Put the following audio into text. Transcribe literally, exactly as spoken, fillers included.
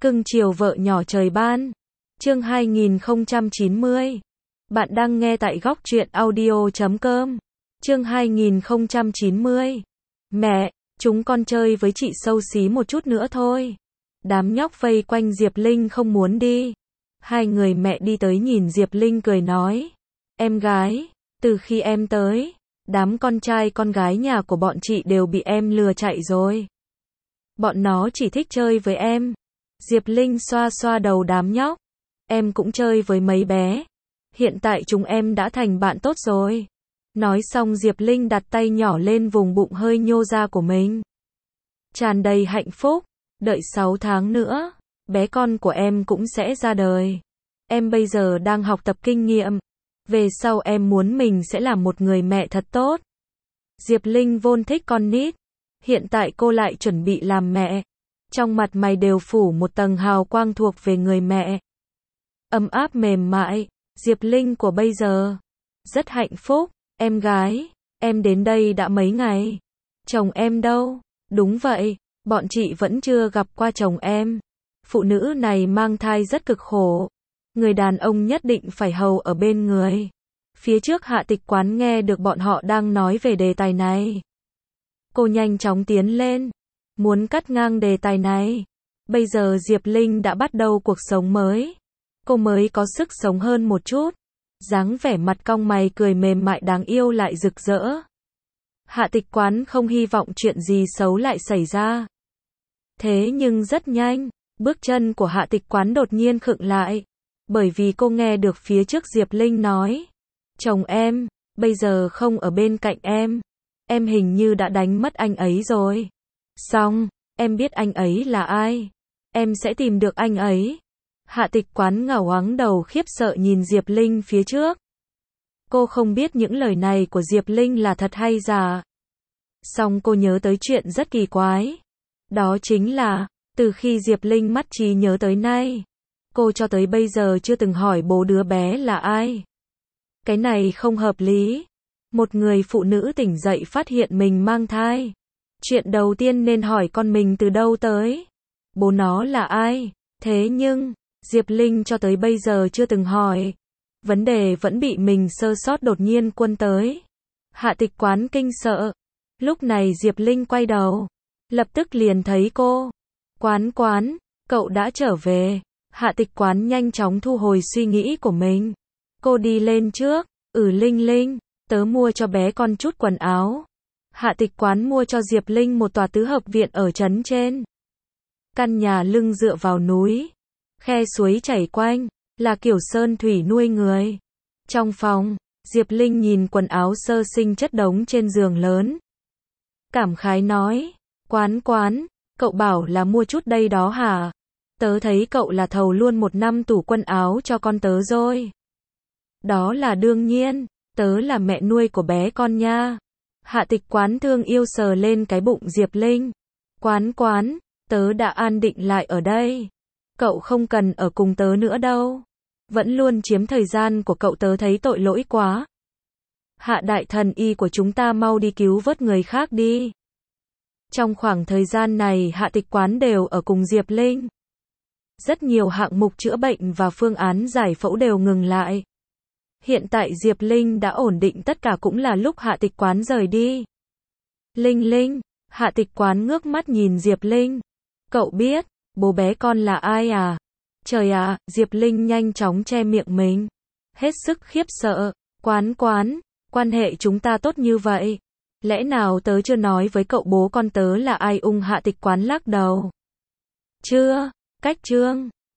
Cưng chiều vợ nhỏ trời ban. Chương hai nghìn không trăm chín mươi. Bạn đang nghe tại góc truyện audio chấm com. Chương hai nghìn không trăm chín mươi. Mẹ, chúng con chơi với chị xấu xí một chút nữa thôi. Đám nhóc vây quanh Diệp Linh không muốn đi. Hai người mẹ đi tới nhìn Diệp Linh cười nói. Em gái, từ khi em tới, đám con trai con gái nhà của bọn chị đều bị em lừa chạy rồi. Bọn nó chỉ thích chơi với em. Diệp Linh xoa xoa đầu đám nhóc. Em cũng chơi với mấy bé. Hiện tại chúng em đã thành bạn tốt rồi. Nói xong Diệp Linh đặt tay nhỏ lên vùng bụng hơi nhô ra của mình. Tràn đầy hạnh phúc. Đợi sáu tháng nữa, bé con của em cũng sẽ ra đời. Em bây giờ đang học tập kinh nghiệm. Về sau em muốn mình sẽ là một người mẹ thật tốt. Diệp Linh vốn thích con nít. Hiện tại cô lại chuẩn bị làm mẹ. Trong mặt mày đều phủ một tầng hào quang thuộc về người mẹ. Ấm áp mềm mại. Diệp Linh của bây giờ rất hạnh phúc. Em gái, em đến đây đã mấy ngày. Chồng em đâu? Đúng vậy, bọn chị vẫn chưa gặp qua chồng em. Phụ nữ này mang thai rất cực khổ. Người đàn ông nhất định phải hầu ở bên người. Phía trước Hạ Tịch Quán nghe được bọn họ đang nói về đề tài này. Cô nhanh chóng tiến lên, muốn cắt ngang đề tài này. Bây giờ Diệp Linh đã bắt đầu cuộc sống mới. Cô mới có sức sống hơn một chút. Dáng vẻ mặt cong mày cười mềm mại đáng yêu lại rực rỡ. Hạ Tịch Quán không hy vọng chuyện gì xấu lại xảy ra. Thế nhưng rất nhanh, bước chân của Hạ Tịch Quán đột nhiên khựng lại. Bởi vì cô nghe được phía trước Diệp Linh nói. Chồng em, bây giờ không ở bên cạnh em. Em hình như đã đánh mất anh ấy rồi. Xong, em biết anh ấy là ai. Em sẽ tìm được anh ấy. Hạ Tịch Quán ngẩng ngoáng đầu khiếp sợ nhìn Diệp Linh phía trước. Cô không biết những lời này của Diệp Linh là thật hay giả. Xong cô nhớ tới chuyện rất kỳ quái. Đó chính là, từ khi Diệp Linh mất trí nhớ tới nay, cô cho tới bây giờ chưa từng hỏi bố đứa bé là ai. Cái này không hợp lý. Một người phụ nữ tỉnh dậy phát hiện mình mang thai. Chuyện đầu tiên nên hỏi con mình từ đâu tới. Bố nó là ai? Thế nhưng, Diệp Linh cho tới bây giờ chưa từng hỏi. Vấn đề vẫn bị mình sơ sót đột nhiên quân tới. Hạ Tịch Quán kinh sợ. Lúc này Diệp Linh quay đầu. Lập tức liền thấy cô. Quán Quán, cậu đã trở về. Hạ Tịch Quán nhanh chóng thu hồi suy nghĩ của mình. Cô đi lên trước. Ừ Linh Linh, tớ mua cho bé con chút quần áo. Hạ Tịch Quán mua cho Diệp Linh một tòa tứ hợp viện ở trấn trên. Căn nhà lưng dựa vào núi. Khe suối chảy quanh, là kiểu sơn thủy nuôi người. Trong phòng, Diệp Linh nhìn quần áo sơ sinh chất đống trên giường lớn. Cảm khái nói, Quán Quán, cậu bảo là mua chút đây đó hả? Tớ thấy cậu là thầu luôn một năm tủ quần áo cho con tớ rồi. Đó là đương nhiên, tớ là mẹ nuôi của bé con nha. Hạ Tịch Quán thương yêu sờ lên cái bụng Diệp Linh. Quán Quán, tớ đã an định lại ở đây. Cậu không cần ở cùng tớ nữa đâu. Vẫn luôn chiếm thời gian của cậu, tớ thấy tội lỗi quá. Hạ đại thần y của chúng ta mau đi cứu vớt người khác đi. Trong khoảng thời gian này Hạ Tịch Quán đều ở cùng Diệp Linh. Rất nhiều hạng mục chữa bệnh và phương án giải phẫu đều ngừng lại. Hiện tại Diệp Linh đã ổn định tất cả, cũng là lúc Hạ Tịch Quán rời đi. Linh Linh, Hạ Tịch Quán ngước mắt nhìn Diệp Linh. Cậu biết bố bé con là ai à? Trời ạ, Diệp Linh nhanh chóng che miệng mình. Hết sức khiếp sợ. Quán Quán, quan hệ chúng ta tốt như vậy. Lẽ nào tớ chưa nói với cậu bố con tớ là ai? Ung Hạ Tịch Quán lắc đầu. Chưa, cách chương.